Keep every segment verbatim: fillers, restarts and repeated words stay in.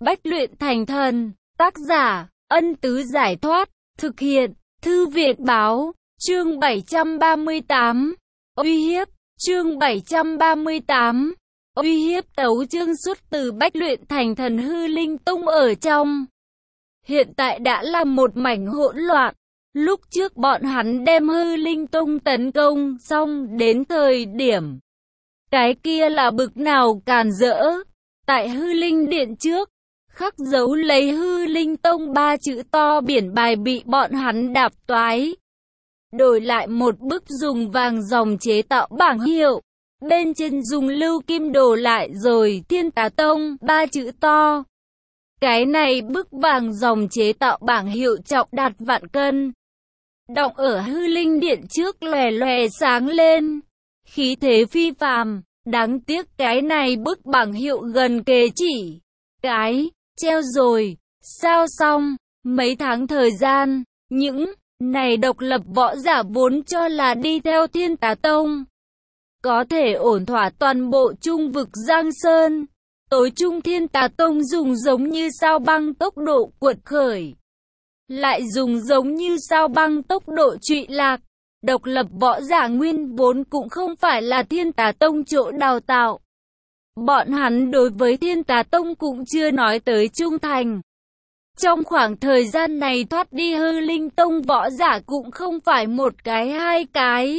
Bách luyện thành thần. Tác giả, Ân Tứ Giải Thoát. Thực hiện, Thư Viện Báo. Chương bảy trăm ba mươi tám. Uy hiếp. Chương bảy trăm ba mươi tám. Uy hiếp. Tấu chương xuất từ Bách luyện thành thần hư linh tông ở trong. Hiện tại đã là một mảnh hỗn loạn. Lúc trước bọn hắn đem hư linh tông tấn công xong, đến thời điểm cái kia là bực nào càn rỡ. Tại hư linh điện trước, khắc dấu lấy hư linh tông ba chữ to biển bài bị bọn hắn đạp toái. Đổi lại một bức dùng vàng ròng chế tạo bảng hiệu, bên trên dùng lưu kim đổ lại rồi Thiên Tà Tông ba chữ to. Cái này bức vàng ròng chế tạo bảng hiệu trọng đạt vạn cân, đọng ở hư linh điện trước lòe lòe sáng lên, khí thế phi phàm. Đáng tiếc cái này bức bảng hiệu gần kề chỉ cái treo rồi. Sao xong, mấy tháng thời gian, những này độc lập võ giả vốn cho là đi theo Thiên Tà Tông có thể ổn thỏa toàn bộ trung vực Giang Sơn. Tối trung Thiên Tà Tông dùng giống như sao băng tốc độ cuột khởi, lại dùng giống như sao băng tốc độ trụy lạc. Độc lập võ giả nguyên vốn cũng không phải là Thiên Tà Tông chỗ đào tạo. Bọn hắn đối với Thiên Tà Tông cũng chưa nói tới trung thành. Trong khoảng thời gian này thoát đi hư linh tông võ giả cũng không phải một cái hai cái.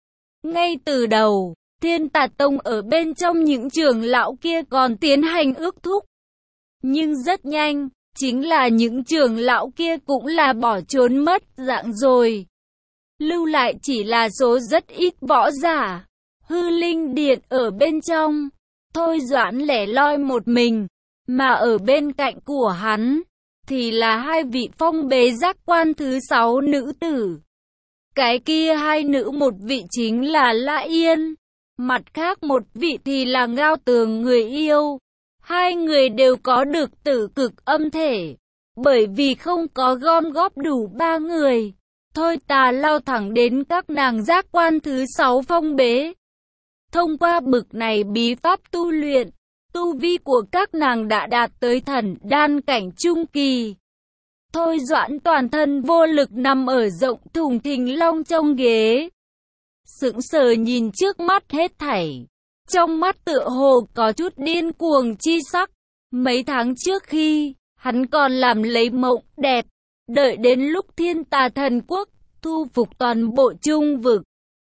Ngay từ đầu, Thiên Tà Tông ở bên trong những trưởng lão kia còn tiến hành ước thúc. Nhưng rất nhanh, chính là những trưởng lão kia cũng là bỏ trốn mất dạng rồi. Lưu lại chỉ là số rất ít võ giả. Hư linh điện ở bên trong, Thôi Doãn lẻ loi một mình, mà ở bên cạnh của hắn thì là hai vị phong bế giác quan thứ sáu nữ tử. Cái kia hai nữ, một vị chính là Lã Yên, mặt khác một vị thì là Ngao Tường người yêu. Hai người đều có được tử cực âm thể. Bởi vì không có gom góp đủ ba người, Thôi Tà lao thẳng đến các nàng giác quan thứ sáu phong bế. Thông qua bực này bí pháp tu luyện, tu vi của các nàng đã đạt tới thần đan cảnh trung kỳ. Thôi Doãn toàn thân vô lực nằm ở rộng thùng thình long trong ghế, sững sờ nhìn trước mắt hết thảy, trong mắt tựa hồ có chút điên cuồng chi sắc. Mấy tháng trước khi hắn còn làm lấy mộng đẹp, đợi đến lúc Thiên Tà Thần Quốc thu phục toàn bộ trung vực,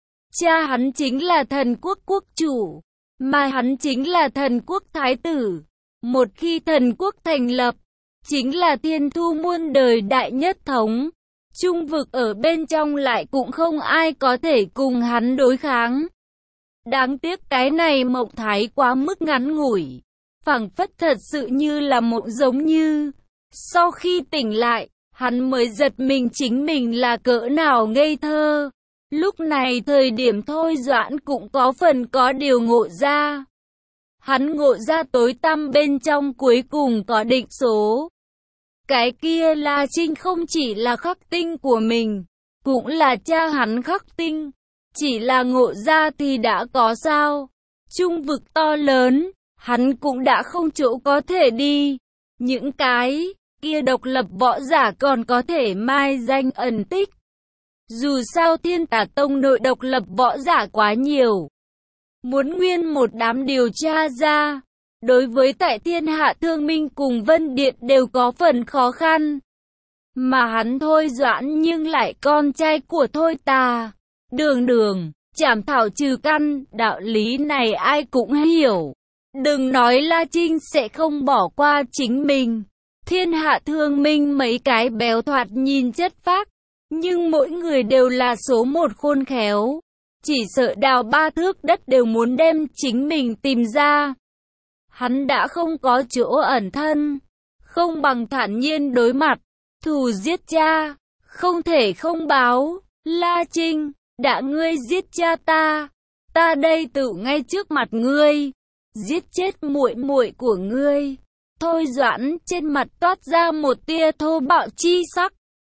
cha hắn chính là thần quốc quốc chủ, mà hắn chính là thần quốc thái tử. Một khi thần quốc thành lập, chính là thiên thu muôn đời đại nhất thống. Trung vực ở bên trong lại cũng không ai có thể cùng hắn đối kháng. Đáng tiếc cái này mộng thái quá mức ngắn ngủi, phảng phất thật sự như là mộng giống như. Sau khi tỉnh lại, hắn mới giật mình chính mình là cỡ nào ngây thơ. Lúc này thời điểm Thôi Doãn cũng có phần có điều ngộ ra. Hắn ngộ ra tối tăm bên trong cuối cùng có định số. Cái kia La Trinh không chỉ là khắc tinh của mình, cũng là cha hắn khắc tinh. Chỉ là ngộ ra thì đã có sao. Trung vực to lớn, hắn cũng đã không chỗ có thể đi. Những cái kia độc lập võ giả còn có thể mai danh ẩn tích. Dù sao Thiên Tà Tông nội độc lập võ giả quá nhiều, muốn nguyên một đám điều tra ra, đối với tại thiên hạ Thương Minh cùng Vân Điện đều có phần khó khăn. Mà hắn Thôi Doãn nhưng lại con trai của Thôi Tà, đường đường, chảm thảo trừ căn, đạo lý này ai cũng hiểu. Đừng nói La Trinh sẽ không bỏ qua chính mình. Thiên hạ Thương Minh mấy cái béo thoạt nhìn chất phác, nhưng mỗi người đều là số một khôn khéo. Chỉ sợ đào ba thước đất đều muốn đem chính mình tìm ra. Hắn đã không có chỗ ẩn thân, không bằng thản nhiên đối mặt. Thù giết cha, không thể không báo. La Trinh, đã ngươi giết cha ta, ta đây tự ngay trước mặt ngươi giết chết muội muội của ngươi. Thôi Doãn trên mặt toát ra một tia thô bạo chi sắc.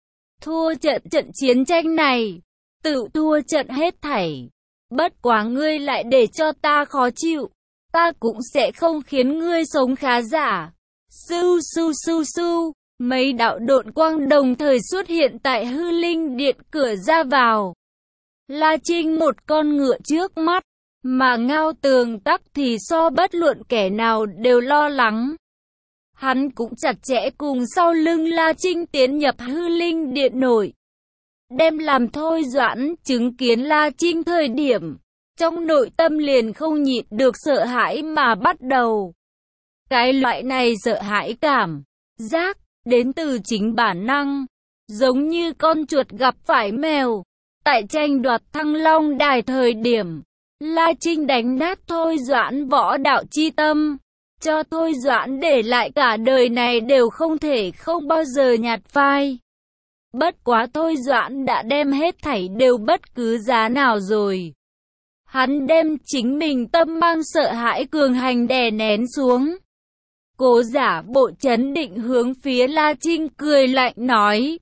Thua trận trận chiến tranh này, tự thua trận hết thảy. Bất quá ngươi lại để cho ta khó chịu, ta cũng sẽ không khiến ngươi sống khá giả. Sưu sưu sưu sưu, mấy đạo độn quang đồng thời xuất hiện tại hư linh điện cửa ra vào. La Trinh một con ngựa trước mắt, mà Ngao Tường tắc thì so bất luận kẻ nào đều lo lắng. Hắn cũng chặt chẽ cùng sau lưng La Trinh tiến nhập hư linh điện nội. Đem làm Thôi Doãn chứng kiến La Trinh thời điểm, trong nội tâm liền không nhịn được sợ hãi mà bắt đầu. Cái loại này sợ hãi cảm giác đến từ chính bản năng, giống như con chuột gặp phải mèo. Tại tranh đoạt Thăng Long Đài thời điểm, La Trinh đánh nát Thôi Doãn võ đạo chi tâm, cho Thôi Doãn để lại cả đời này đều không thể không bao giờ nhạt phai. Bất quá Thôi Doãn đã đem hết thảy đều bất cứ giá nào rồi. Hắn đem chính mình tâm mang sợ hãi cường hành đè nén xuống. Cố giả bộ chấn định hướng phía La Trinh cười lạnh nói.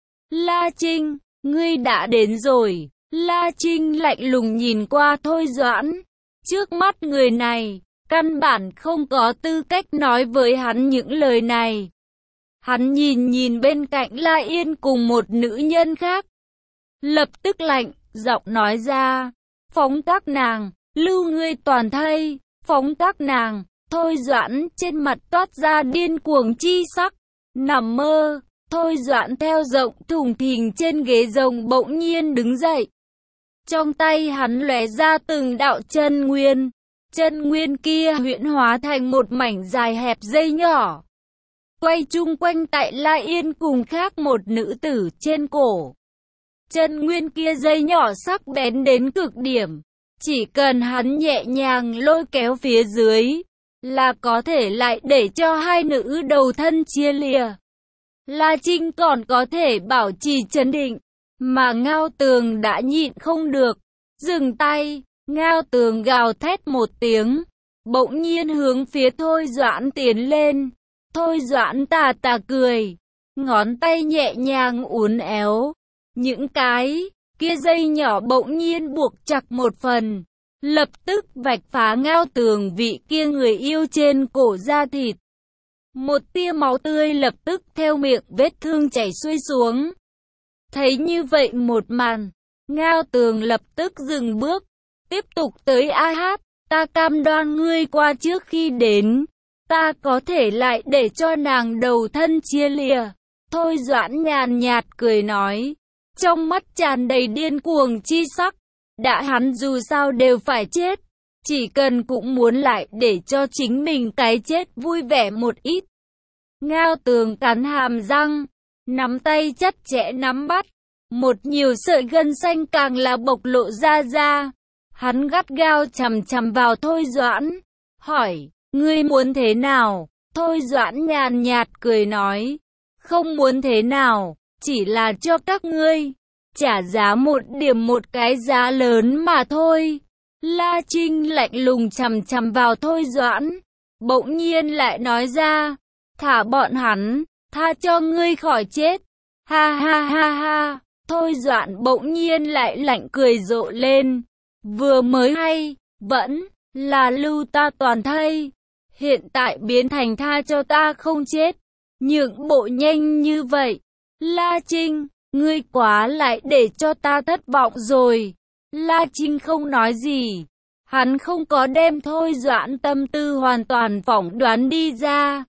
La Trinh, ngươi đã đến rồi. La Trinh lạnh lùng nhìn qua Thôi Doãn. Trước mắt người này, căn bản không có tư cách nói với hắn những lời này. Hắn nhìn nhìn bên cạnh La Yên cùng một nữ nhân khác. Lập tức lạnh, giọng nói ra. Phóng các nàng, lưu ngươi toàn thây, phóng các nàng. Thôi Doãn trên mặt toát ra điên cuồng chi sắc. Nằm mơ, Thôi Doãn theo rộng thùng thình trên ghế rồng bỗng nhiên đứng dậy. Trong tay hắn lóe ra từng đạo chân nguyên. Chân nguyên kia huyễn hóa thành một mảnh dài hẹp dây nhỏ. Quay chung quanh tại La Yên cùng khác một nữ tử trên cổ. Chân nguyên kia dây nhỏ sắc bén đến cực điểm. Chỉ cần hắn nhẹ nhàng lôi kéo phía dưới, là có thể lại để cho hai nữ đầu thân chia lìa. La Trinh còn có thể bảo trì trấn định, mà Ngao Tường đã nhịn không được. Dừng tay, Ngao Tường gào thét một tiếng, bỗng nhiên hướng phía Thôi Doãn tiến lên. Thôi Doãn tà tà cười, ngón tay nhẹ nhàng uốn éo. Những cái kia dây nhỏ bỗng nhiên buộc chặt một phần, lập tức vạch phá Ngao Tường vị kia người yêu trên cổ da thịt. Một tia máu tươi lập tức theo miệng vết thương chảy xuôi xuống. Thấy như vậy một màn, Ngao Tường lập tức dừng bước, tiếp tục tới A Hát, ta cam đoan ngươi qua trước khi đến, ta có thể lại để cho nàng đầu thân chia lìa. Thôi Doãn nhàn nhạt cười nói, trong mắt tràn đầy điên cuồng chi sắc. Đã hắn dù sao đều phải chết, chỉ cần cũng muốn lại để cho chính mình cái chết vui vẻ một ít. Ngao Tường cắn hàm răng, nắm tay chặt chẽ nắm bắt, một nhiều sợi gân xanh càng là bộc lộ ra ra. Hắn gắt gao chằm chằm vào Thôi Doãn, hỏi, ngươi muốn thế nào? Thôi Doãn nhàn nhạt cười nói, không muốn thế nào, chỉ là cho các ngươi trả giá một điểm một cái giá lớn mà thôi. La Trinh lạnh lùng chằm chằm vào Thôi Doãn, bỗng nhiên lại nói ra, thả bọn hắn, tha cho ngươi khỏi chết. Ha ha ha ha, Thôi Doãn bỗng nhiên lại lạnh cười rộ lên, vừa mới hay, vẫn là lưu ta toàn thây, hiện tại biến thành tha cho ta không chết, nhượng bộ nhanh như vậy. La Trinh, ngươi quá lại để cho ta thất vọng rồi. La Trinh không nói gì. Hắn không có đem Thôi Doãn tâm tư hoàn toàn phỏng đoán đi ra.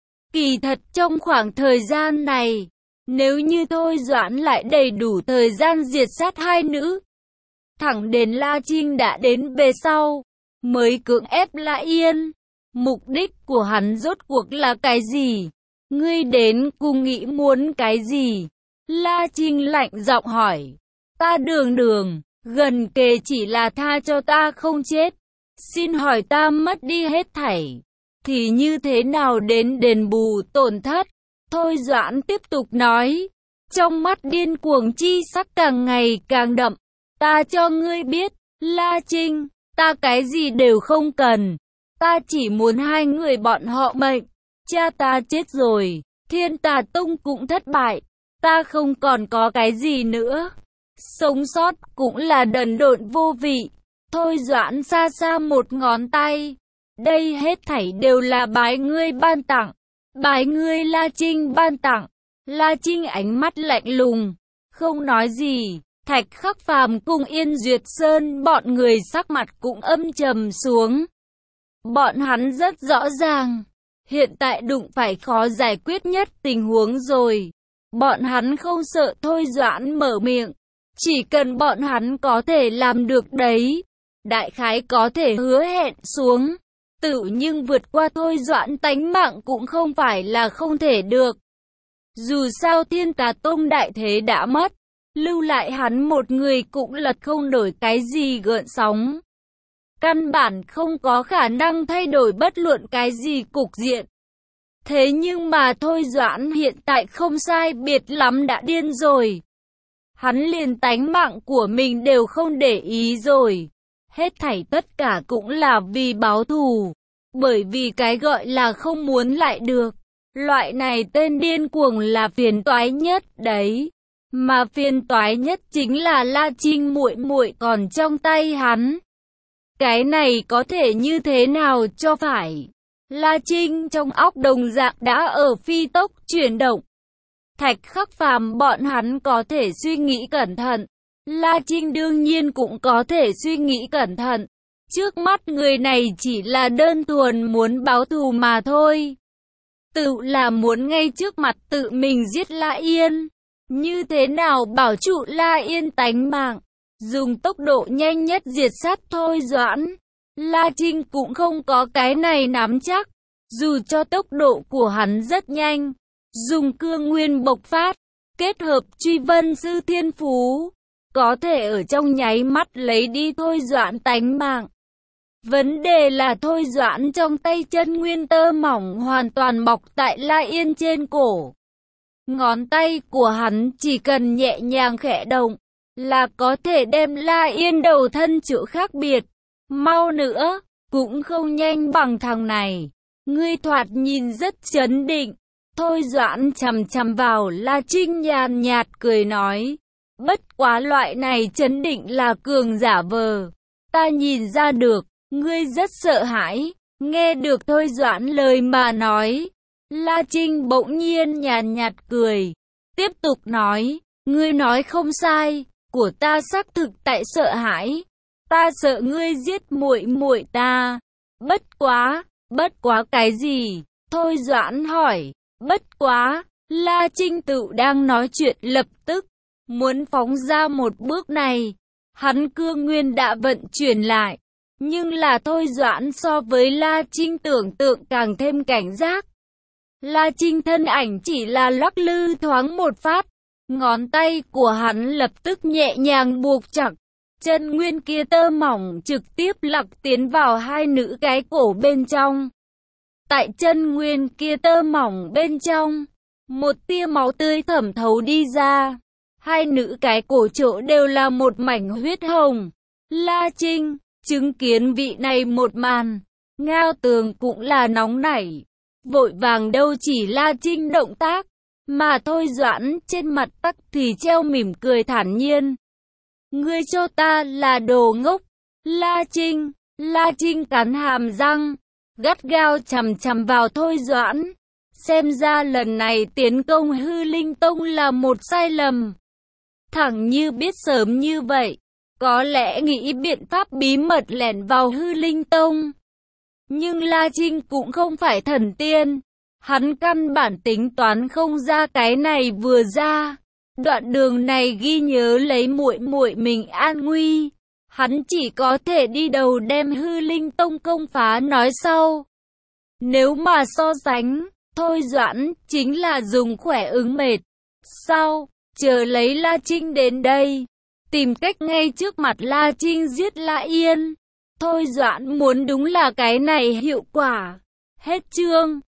Kỳ thật trong khoảng thời gian này, nếu như Thôi Doãn lại đầy đủ thời gian diệt sát hai nữ, thẳng đến La Trinh đã đến về sau, mới cưỡng ép La Yên. Mục đích của hắn rốt cuộc là cái gì? Ngươi đến cùng nghĩ muốn cái gì? La Trinh lạnh giọng hỏi. Ta đường đường, gần kề chỉ là tha cho ta không chết. Xin hỏi ta mất đi hết thảy, thì như thế nào đến đền bù tổn thất? Thôi Doãn tiếp tục nói, trong mắt điên cuồng chi sắc càng ngày càng đậm. Ta cho ngươi biết, La Trinh, ta cái gì đều không cần. Ta chỉ muốn hai người bọn họ mệnh. Cha ta chết rồi, Thiên Tà Tông cũng thất bại. Ta không còn có cái gì nữa. Sống sót cũng là đần độn vô vị. Thôi Doãn xa xa một ngón tay. Đây hết thảy đều là bái ngươi ban tặng. Bài ngươi La Trinh ban tặng. La Trinh ánh mắt lạnh lùng, không nói gì. Thạch Khắc Phàm cùng Yên Duyệt Sơn bọn người sắc mặt cũng âm trầm xuống. Bọn hắn rất rõ ràng, hiện tại đụng phải khó giải quyết nhất tình huống rồi. Bọn hắn không sợ Thôi Doãn mở miệng, chỉ cần bọn hắn có thể làm được đấy, đại khái có thể hứa hẹn xuống. Tự nhưng vượt qua Thôi Doãn tánh mạng cũng không phải là không thể được. Dù sao Thiên Tà Tông đại thế đã mất, lưu lại hắn một người cũng lật không đổi cái gì gợn sóng. Căn bản không có khả năng thay đổi bất luận cái gì cục diện. Thế nhưng mà Thôi Doãn hiện tại không sai biệt lắm đã điên rồi. Hắn liền tánh mạng của mình đều không để ý rồi. Hết thảy tất cả cũng là vì báo thù. Bởi vì cái gọi là không muốn lại được. Loại này tên điên cuồng là phiền toái nhất đấy. Mà phiền toái nhất chính là La Trinh muội muội còn trong tay hắn. Cái này có thể như thế nào cho phải? La Trinh trong óc đồng dạng đã ở phi tốc chuyển động. Thạch Khắc Phàm bọn hắn có thể suy nghĩ cẩn thận. La Trinh đương nhiên cũng có thể suy nghĩ cẩn thận. Trước mắt người này chỉ là đơn thuần muốn báo thù mà thôi. Tự là muốn ngay trước mặt tự mình giết La Yên. Như thế nào bảo trụ La Yên tánh mạng? Dùng tốc độ nhanh nhất diệt sát Thôi Doãn. La Trinh cũng không có cái này nắm chắc. Dù cho tốc độ của hắn rất nhanh, dùng cương nguyên bộc phát, kết hợp truy vân sư thiên phú, có thể ở trong nháy mắt lấy đi Thôi Doãn tánh mạng. Vấn đề là Thôi Doãn trong tay chân nguyên tơ mỏng hoàn toàn bọc tại La Yên trên cổ. Ngón tay của hắn chỉ cần nhẹ nhàng khẽ động, là có thể đem La Yên đầu thân chữa khác biệt. Mau nữa, cũng không nhanh bằng thằng này. Ngươi thoạt nhìn rất chấn định. Thôi Doãn chằm chằm vào La Trinh nhàn nhạt cười nói. Bất quá loại này chấn định là cường giả vờ. Ta nhìn ra được, ngươi rất sợ hãi. Nghe được Thôi Doãn lời mà nói. La Trinh bỗng nhiên nhàn nhạt cười. Tiếp tục nói, ngươi nói không sai, của ta xác thực tại sợ hãi. Ta sợ ngươi giết muội muội ta. Bất quá, bất quá cái gì? Thôi Doãn hỏi. Bất quá, La Trinh tự đang nói chuyện lập tức, muốn phóng ra một bước này. Hắn cương nguyên đã vận chuyển lại, nhưng là Thôi Doãn so với La Trinh tưởng tượng càng thêm cảnh giác. La Trinh thân ảnh chỉ là lắc lư thoáng một phát, ngón tay của hắn lập tức nhẹ nhàng buộc chặt. Chân nguyên kia tơ mỏng trực tiếp lặc tiến vào hai nữ cái cổ bên trong. Tại chân nguyên kia tơ mỏng bên trong, một tia máu tươi thẩm thấu đi ra. Hai nữ cái cổ chỗ đều là một mảnh huyết hồng. La Trinh, chứng kiến vị này một màn, Ngao Tường cũng là nóng nảy. Vội vàng đâu chỉ La Trinh động tác, mà Thôi Doãn trên mặt tắc thì treo mỉm cười thản nhiên. Ngươi cho ta là đồ ngốc. La Trinh, La Trinh cắn hàm răng, gắt gao chằm chằm vào Thôi Doãn. Xem ra lần này tiến công Hư Linh Tông là một sai lầm. Thẳng như biết sớm như vậy, có lẽ nghĩ biện pháp bí mật lẻn vào Hư Linh Tông. Nhưng La Trinh cũng không phải thần tiên. Hắn căn bản tính toán không ra cái này vừa ra. Đoạn đường này ghi nhớ lấy muội muội mình an nguy. Hắn chỉ có thể đi đầu đem Hư Linh Tông công phá nói sau. Nếu mà so sánh, Thôi Doãn chính là dùng khỏe ứng mệt. Sau, chờ lấy La Trinh đến đây, tìm cách ngay trước mặt La Trinh giết La Yên. Thôi Doãn muốn đúng là cái này hiệu quả. Hết chương.